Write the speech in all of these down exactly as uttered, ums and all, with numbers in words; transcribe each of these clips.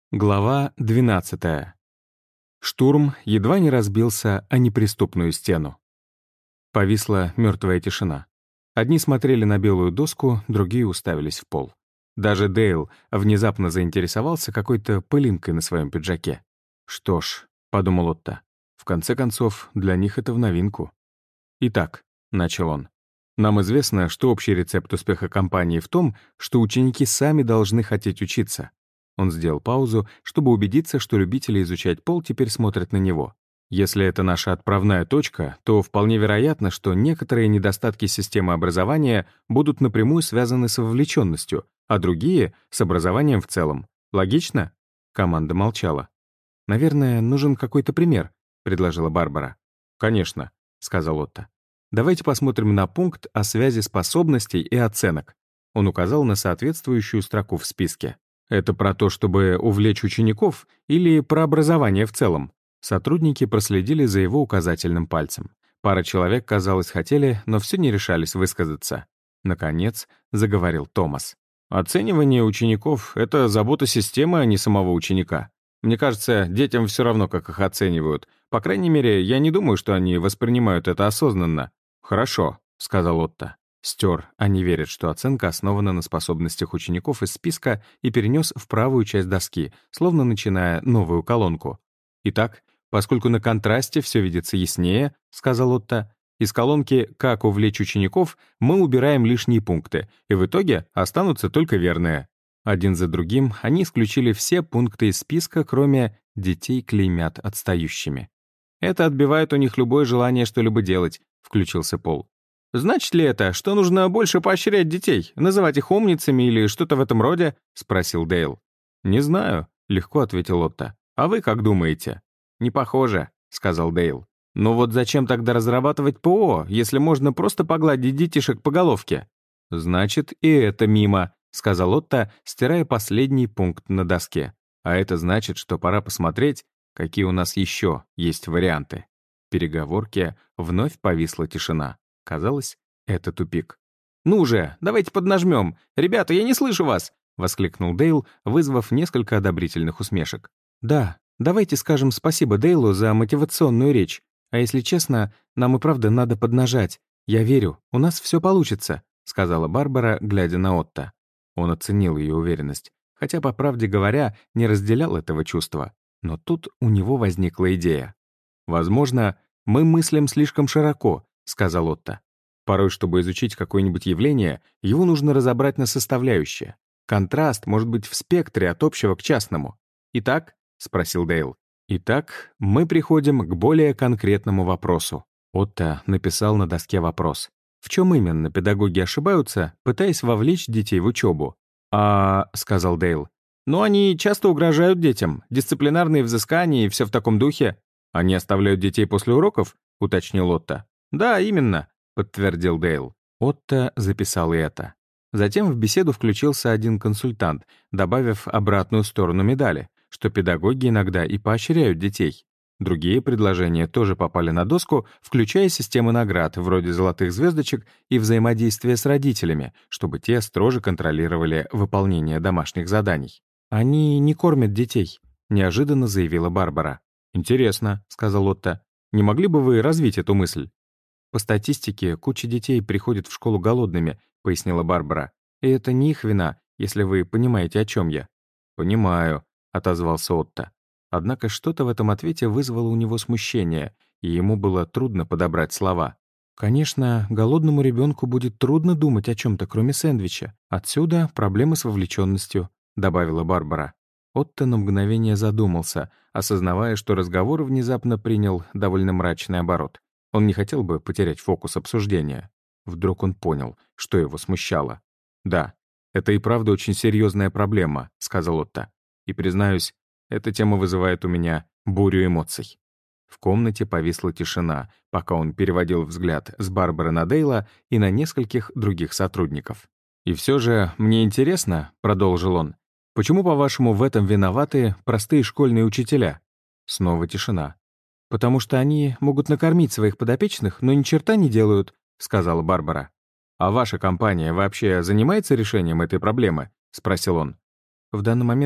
Глава двенадцатая. Штурм едва не разбился о неприступную стену. Повисла мертвая тишина. Одни смотрели на белую доску, другие уставились в пол. Даже Дейл внезапно заинтересовался какой-то пылинкой на своем пиджаке. «Что ж», — подумал Отто, — «в конце концов, для них это в новинку». «Итак», — начал он, — «нам известно, что общий рецепт успеха компании в том, что ученики сами должны хотеть учиться». Он сделал паузу, чтобы убедиться, что любители изучать пол теперь смотрят на него. Если это наша отправная точка, то вполне вероятно, что некоторые недостатки системы образования будут напрямую связаны с вовлеченностью, а другие — с образованием в целом. Логично? Команда молчала. «Наверное, нужен какой-то пример», — предложила Барбара. «Конечно», — сказал Отто. «Давайте посмотрим на пункт о связи способностей и оценок». Он указал на соответствующую строку в списке. «Это про то, чтобы увлечь учеников, или про образование в целом?» Сотрудники проследили за его указательным пальцем. Пара человек, казалось, хотели, но все не решались высказаться. Наконец, заговорил Томас. «Оценивание учеников — это забота системы, а не самого ученика. Мне кажется, детям все равно, как их оценивают. По крайней мере, я не думаю, что они воспринимают это осознанно». «Хорошо», — сказал Отто. Стер «Они верят, что оценка основана на способностях учеников из списка» и перенес в правую часть доски, словно начиная новую колонку. «Итак, поскольку на контрасте все видится яснее», — сказал Отто, «из колонки «Как увлечь учеников» мы убираем лишние пункты, и в итоге останутся только верные». Один за другим они исключили все пункты из списка, кроме «Детей клеймят отстающими». «Это отбивает у них любое желание что-либо делать», — включился Пол. «Значит ли это, что нужно больше поощрять детей, называть их умницами или что-то в этом роде?» — спросил Дейл. «Не знаю», — легко ответил Отто. «А вы как думаете?» «Не похоже», — сказал Дейл. «Но вот зачем тогда разрабатывать ПО, если можно просто погладить детишек по головке?» «Значит, и это мимо», — сказал Отто, стирая последний пункт на доске. «А это значит, что пора посмотреть, какие у нас еще есть варианты». В переговорке вновь повисла тишина. Казалось, это тупик. «Ну же, давайте поднажмем! Ребята, я не слышу вас!» — воскликнул Дейл, вызвав несколько одобрительных усмешек. «Да, давайте скажем спасибо Дейлу за мотивационную речь. А если честно, нам и правда надо поднажать. Я верю, у нас все получится», — сказала Барбара, глядя на Отто. Он оценил ее уверенность, хотя, по правде говоря, не разделял этого чувства. Но тут у него возникла идея. «Возможно, мы мыслим слишком широко», — сказал Отто. «Порой, чтобы изучить какое-нибудь явление, его нужно разобрать на составляющие. Контраст может быть в спектре от общего к частному. Итак?» — спросил Дейл. «Итак, мы приходим к более конкретному вопросу». Отто написал на доске вопрос. В чем именно педагоги ошибаются, пытаясь вовлечь детей в учебу? «А...» — сказал Дейл. «Ну, они часто угрожают детям, дисциплинарные взыскания и все в таком духе». «Они оставляют детей после уроков?» — уточнил Отто. «Да, именно», — подтвердил Дейл. Отто записал и это. Затем в беседу включился один консультант, добавив обратную сторону медали, что педагоги иногда и поощряют детей. Другие предложения тоже попали на доску, включая системы наград, вроде золотых звездочек и взаимодействия с родителями, чтобы те строже контролировали выполнение домашних заданий. «Они не кормят детей», — неожиданно заявила Барбара. «Интересно», — сказал Отто. «Не могли бы вы развить эту мысль?» «По статистике, куча детей приходит в школу голодными», — пояснила Барбара. «И это не их вина, если вы понимаете, о чем я». «Понимаю», — отозвался Отто. Однако что-то в этом ответе вызвало у него смущение, и ему было трудно подобрать слова. «Конечно, голодному ребенку будет трудно думать о чем-то, кроме сэндвича. Отсюда проблемы с вовлеченностью», — добавила Барбара. Отто на мгновение задумался, осознавая, что разговор внезапно принял довольно мрачный оборот. Он не хотел бы потерять фокус обсуждения. Вдруг он понял, что его смущало. «Да, это и правда очень серьезная проблема», — сказал Отто. «И, признаюсь, эта тема вызывает у меня бурю эмоций». В комнате повисла тишина, пока он переводил взгляд с Барбары на Дейла и на нескольких других сотрудников. «И все же мне интересно», — продолжил он, «почему, по-вашему, в этом виноваты простые школьные учителя?» Снова тишина. «Потому что они могут накормить своих подопечных, но ни черта не делают», — сказала Барбара. «А ваша компания вообще занимается решением этой проблемы?» — спросил он. «В данный момент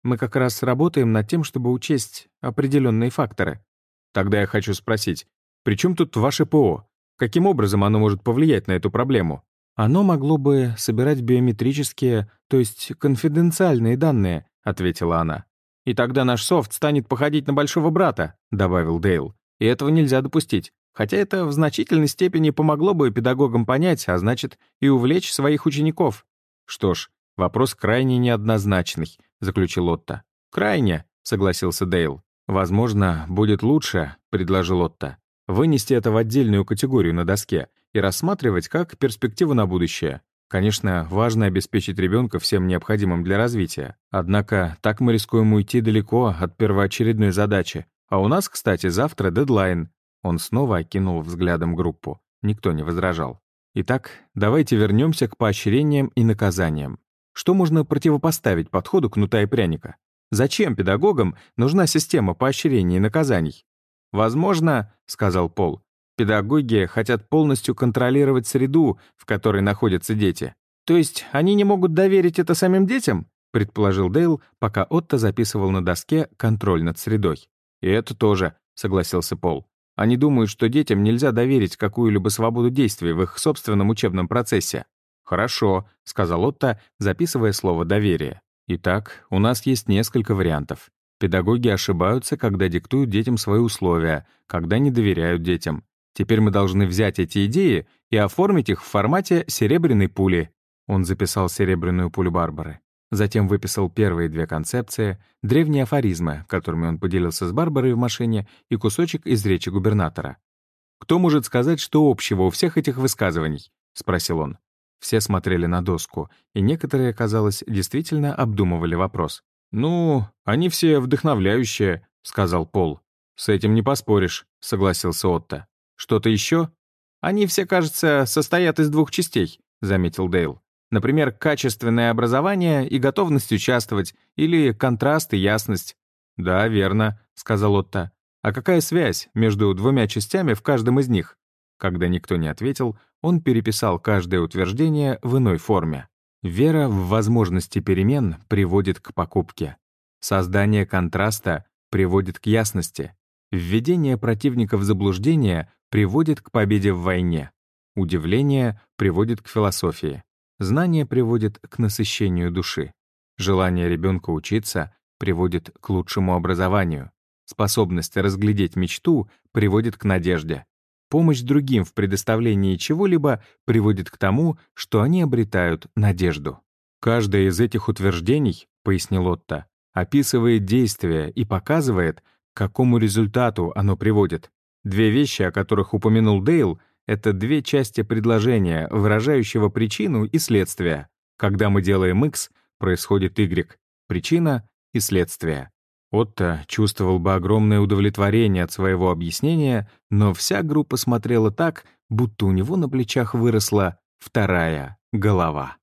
Мы как раз работаем над тем, чтобы учесть определенные факторы. Тогда я хочу спросить, при чем тут ваше ПО? Каким образом оно может повлиять на эту проблему? Оно могло бы собирать биометрические, то есть конфиденциальные данные, ответила она. И тогда наш софт станет походить на большого брата, добавил Дейл. И этого нельзя допустить. Хотя это в значительной степени помогло бы педагогам понять, а значит, и увлечь своих учеников. Что ж, вопрос крайне неоднозначный, заключил Отто. Крайне, согласился Дейл. Возможно, будет лучше, предложил Отто, вынести это в отдельную категорию на доске и рассматривать как перспективу на будущее. Конечно, важно обеспечить ребенка всем необходимым для развития. Однако так мы рискуем уйти далеко от первоочередной задачи. А у нас, кстати, завтра дедлайн. Он снова окинул взглядом группу. Никто не возражал. Итак, давайте вернемся к поощрениям и наказаниям. Что можно противопоставить подходу кнута и пряника? Зачем педагогам нужна система поощрений и наказаний? «Возможно, — сказал Пол, — педагоги хотят полностью контролировать среду, в которой находятся дети. То есть они не могут доверить это самим детям?» — предположил Дейл, пока Отто записывал на доске контроль над средой. «И это тоже», — согласился Пол. «Они думают, что детям нельзя доверить какую-либо свободу действий в их собственном учебном процессе». «Хорошо», — сказал Отто, записывая слово «доверие». «Итак, у нас есть несколько вариантов. Педагоги ошибаются, когда диктуют детям свои условия, когда не доверяют детям. Теперь мы должны взять эти идеи и оформить их в формате серебряной пули». Он записал серебряную пулю Барбары. Затем выписал первые две концепции, древние афоризмы, которыми он поделился с Барбарой в машине, и кусочек из речи губернатора. «Кто может сказать, что общего у всех этих высказываний?» — спросил он. Все смотрели на доску, и некоторые, казалось, действительно обдумывали вопрос. «Ну, они все вдохновляющие», — сказал Пол. «С этим не поспоришь», — согласился Отто. «Что-то еще?» «Они все, кажется, состоят из двух частей», — заметил Дейл. «Например, качественное образование и готовность участвовать, или контраст и ясность». «Да, верно», — сказал Отто. «А какая связь между двумя частями в каждом из них?» Когда никто не ответил, он переписал каждое утверждение в иной форме. Вера в возможности перемен приводит к покупке. Создание контраста приводит к ясности. Введение противника в заблуждение приводит к победе в войне. Удивление приводит к философии. Знание приводит к насыщению души. Желание ребенка учиться приводит к лучшему образованию. Способность разглядеть мечту приводит к надежде. Помощь другим в предоставлении чего-либо приводит к тому, что они обретают надежду. Каждое из этих утверждений, пояснил Отто, описывает действие и показывает, к какому результату оно приводит. Две вещи, о которых упомянул Дейл, это две части предложения, выражающего причину и следствие. Когда мы делаем X, происходит Y. Причина и следствие. Отто чувствовал бы огромное удовлетворение от своего объяснения, но вся группа смотрела так, будто у него на плечах выросла вторая голова.